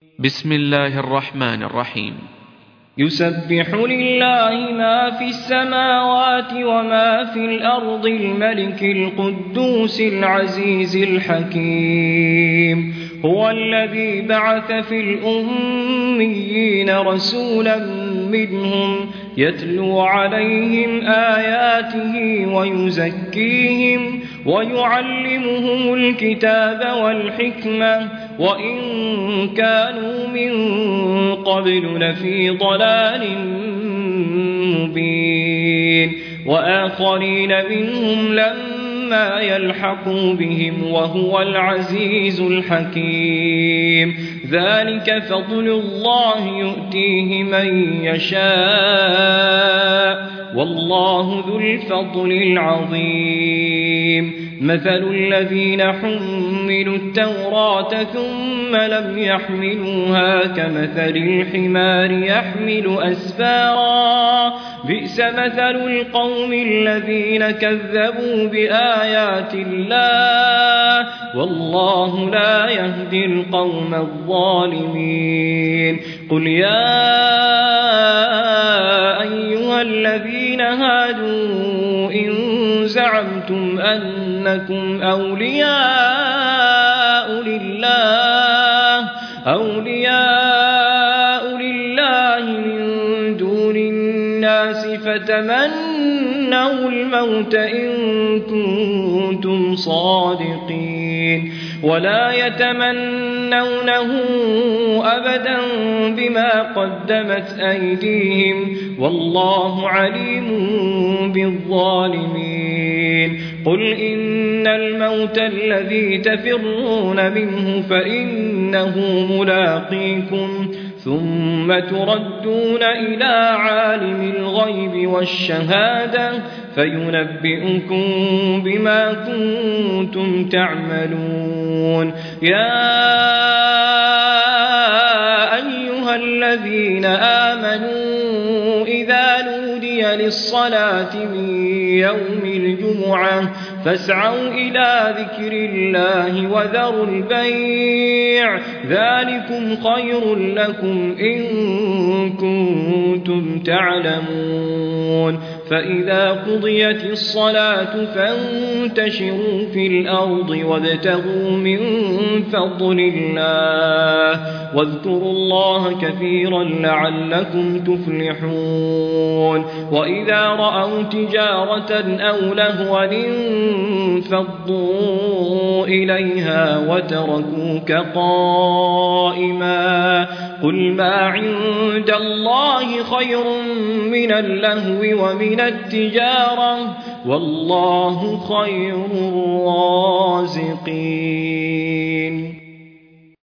بسم الله الرحمن الرحيم. يسبح لله ما في السماوات وما في الأرض الملك القدوس العزيز الحكيم. هو الذي بعث في الأميين رسولا منهم يتلو عليهم آياته ويزكيهم ويعلمهم الكتاب والحكمة وإن كانوا من قبل لفي ضلال مبين وآخرين منهم لما يلحقوا بهم وهو العزيز الحكيم. ذلك فضل الله يؤتيه من يشاء والله ذو الفضل العظيم. مثل الذين حملوا التوراة ثم لم يحملوها كمثل الحمار يحمل أسفارا بئس مثل القوم الذين كذبوا بآيات الله والله لا يهدي القوم الظالمين. قل يا أيها الذين هادوا إن زعمتم أنكم أولياء لله من دون الناس فتمنوا الموت إن كنتم صادقين ولا يتمنونه أبدا بما قدمت أيديهم والله عليم بالظالمين. قل إن الموت الذي تفرون منه فإنه ملاقيكم ثم تردون إلى عالم الغيب والشهادة فينبئكم بما كنتم تعملون. يا أيها الذين آمنوا إذا نودي للصلاة من يوم الجمعة فاسعوا إلى ذكر الله وذروا البيع ذلكم خير لكم إن كنتم تعلمون. فإذا قضيت الصلاة فانتشروا في الأرض وابتغوا من فضل الله واذكروا الله كثيرا لعلكم تفلحون. وإذا رأوا تجارة أو لهوا انفضوا إليها وتركوك قائما قل ما عند الله خير من اللهو ومن التجارة والله خير الرازقين.